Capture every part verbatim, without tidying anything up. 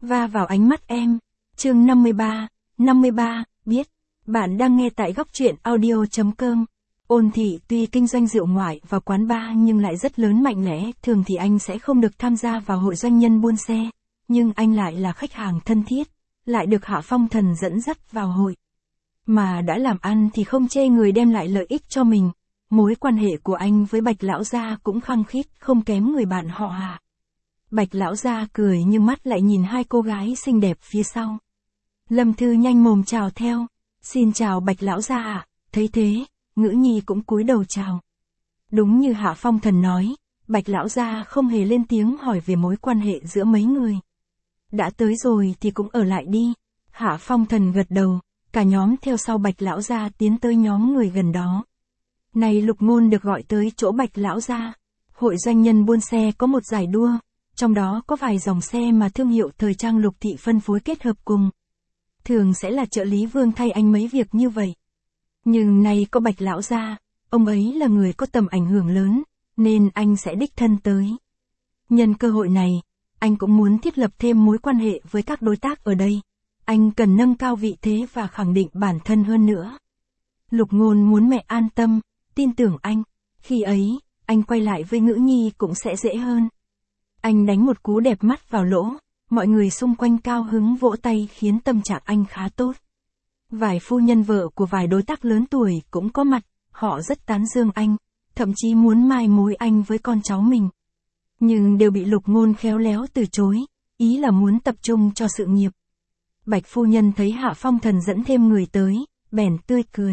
va vào ánh mắt em. Chương năm mươi ba, năm mươi ba, biết. Bạn đang nghe tại góc truyện audio.com. Ôn Thị tuy kinh doanh rượu ngoại và quán bar nhưng lại rất lớn mạnh mẽ, thường thì anh sẽ không được tham gia vào hội doanh nhân buôn xe, nhưng anh lại là khách hàng thân thiết, lại được Hạ Phong Thần dẫn dắt vào hội. Mà đã làm ăn thì không chê người đem lại lợi ích cho mình, mối quan hệ của anh với Bạch lão gia cũng khăng khít không kém người bạn họ Hạ. Bạch lão gia cười nhưng mắt lại nhìn hai cô gái xinh đẹp phía sau. Lâm Thư nhanh mồm chào theo, xin chào Bạch lão gia ạ. Thấy thế, Ngữ Nhi cũng cúi đầu chào. Đúng như Hạ Phong Thần nói, Bạch lão gia không hề lên tiếng hỏi về mối quan hệ giữa mấy người. Đã tới rồi thì cũng ở lại đi. Hạ Phong Thần gật đầu, cả nhóm theo sau Bạch lão gia tiến tới nhóm người gần đó. Này Lục Ngôn được gọi tới chỗ Bạch lão gia. Hội doanh nhân buôn xe có một giải đua, trong đó có vài dòng xe mà thương hiệu thời trang Lục thị phân phối kết hợp cùng. Thường sẽ là trợ lý Vương thay anh mấy việc như vậy. Nhưng nay có Bạch lão gia, ông ấy là người có tầm ảnh hưởng lớn, nên anh sẽ đích thân tới. Nhân cơ hội này, anh cũng muốn thiết lập thêm mối quan hệ với các đối tác ở đây. Anh cần nâng cao vị thế và khẳng định bản thân hơn nữa. Lục Ngôn muốn mẹ an tâm, tin tưởng anh. Khi ấy, anh quay lại với Ngữ Nhi cũng sẽ dễ hơn. Anh đánh một cú đẹp mắt vào lỗ, mọi người xung quanh cao hứng vỗ tay khiến tâm trạng anh khá tốt. Vài phu nhân vợ của vài đối tác lớn tuổi cũng có mặt, họ rất tán dương anh, thậm chí muốn mai mối anh với con cháu mình. Nhưng đều bị Lục Ngôn khéo léo từ chối, ý là muốn tập trung cho sự nghiệp. Bạch phu nhân thấy Hạ Phong Thần dẫn thêm người tới, bèn tươi cười.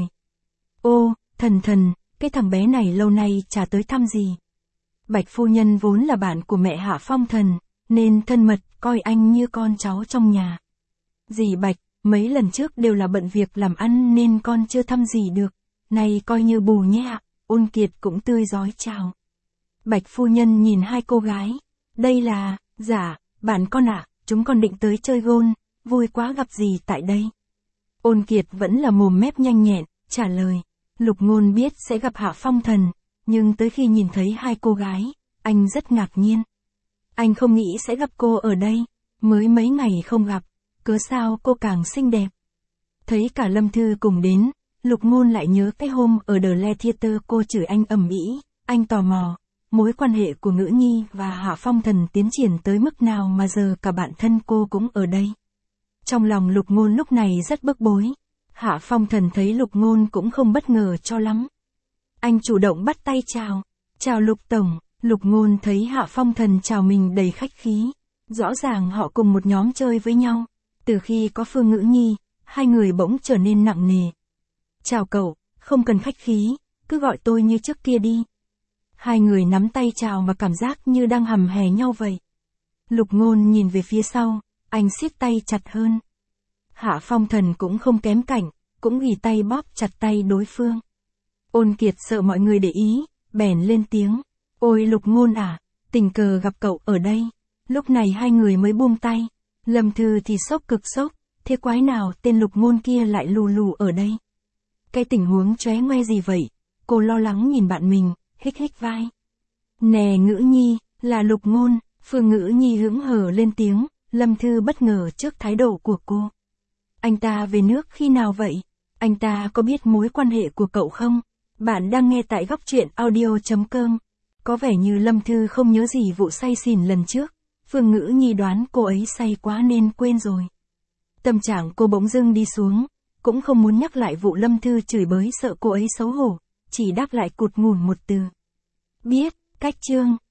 Ô, Thần Thần, cái thằng bé này lâu nay chả tới thăm gì. Bạch phu nhân vốn là bạn của mẹ Hạ Phong Thần, nên thân mật coi anh như con cháu trong nhà. Dì Bạch, mấy lần trước đều là bận việc làm ăn nên con chưa thăm dì được, này coi như bù nhé ạ. Ôn Kiệt cũng tươi rói chào. Bạch phu nhân nhìn hai cô gái. Đây là, dạ, bạn con ạ, chúng con định tới chơi gôn, vui quá gặp dì tại đây. Ôn Kiệt vẫn là mồm mép nhanh nhẹn, trả lời. Lục Ngôn biết sẽ gặp Hạ Phong Thần, nhưng tới khi nhìn thấy hai cô gái, anh rất ngạc nhiên. Anh không nghĩ sẽ gặp cô ở đây, mới mấy ngày không gặp, cớ sao cô càng xinh đẹp. Thấy cả Lâm Thư cùng đến, Lục Ngôn lại nhớ cái hôm ở The Le Theater cô chửi anh ầm ĩ, anh tò mò, mối quan hệ của Ngữ Nhi và Hạ Phong Thần tiến triển tới mức nào mà giờ cả bạn thân cô cũng ở đây. Trong lòng Lục Ngôn lúc này rất bức bối. Hạ Phong Thần thấy Lục Ngôn cũng không bất ngờ cho lắm. Anh chủ động bắt tay chào. Chào Lục Tổng. Lục Ngôn thấy Hạ Phong Thần chào mình đầy khách khí. Rõ ràng họ cùng một nhóm chơi với nhau. Từ khi có Phương Ngữ Nhi, hai người bỗng trở nên nặng nề. Chào cậu, không cần khách khí, cứ gọi tôi như trước kia đi. Hai người nắm tay chào mà cảm giác như đang hầm hè nhau vậy. Lục Ngôn nhìn về phía sau, anh siết tay chặt hơn. Hạ Phong Thần cũng không kém cảnh, cũng ghì tay bóp chặt tay đối phương. Ôn Kiệt sợ mọi người để ý, bèn lên tiếng. Ôi Lục Ngôn à, tình cờ gặp cậu ở đây. Lúc này hai người mới buông tay. Lâm Thư thì sốc cực sốc, thế quái nào tên Lục Ngôn kia lại lù lù ở đây. Cái tình huống chóe ngoe gì vậy? Cô lo lắng nhìn bạn mình, hích hích vai. Nè Ngữ Nhi, là Lục Ngôn. Phương Ngữ Nhi hững hờ lên tiếng. Lâm Thư bất ngờ trước thái độ của cô. Anh ta về nước khi nào vậy? Anh ta có biết mối quan hệ của cậu không? Bạn đang nghe tại góc truyện audio.com. Có vẻ như Lâm Thư không nhớ gì vụ say xỉn lần trước. Phương Ngữ Nhi đoán cô ấy say quá nên quên rồi. Tâm trạng cô bỗng dưng đi xuống. Cũng không muốn nhắc lại vụ Lâm Thư chửi bới sợ cô ấy xấu hổ. Chỉ đáp lại cụt ngùn một từ. Biết, cách chương.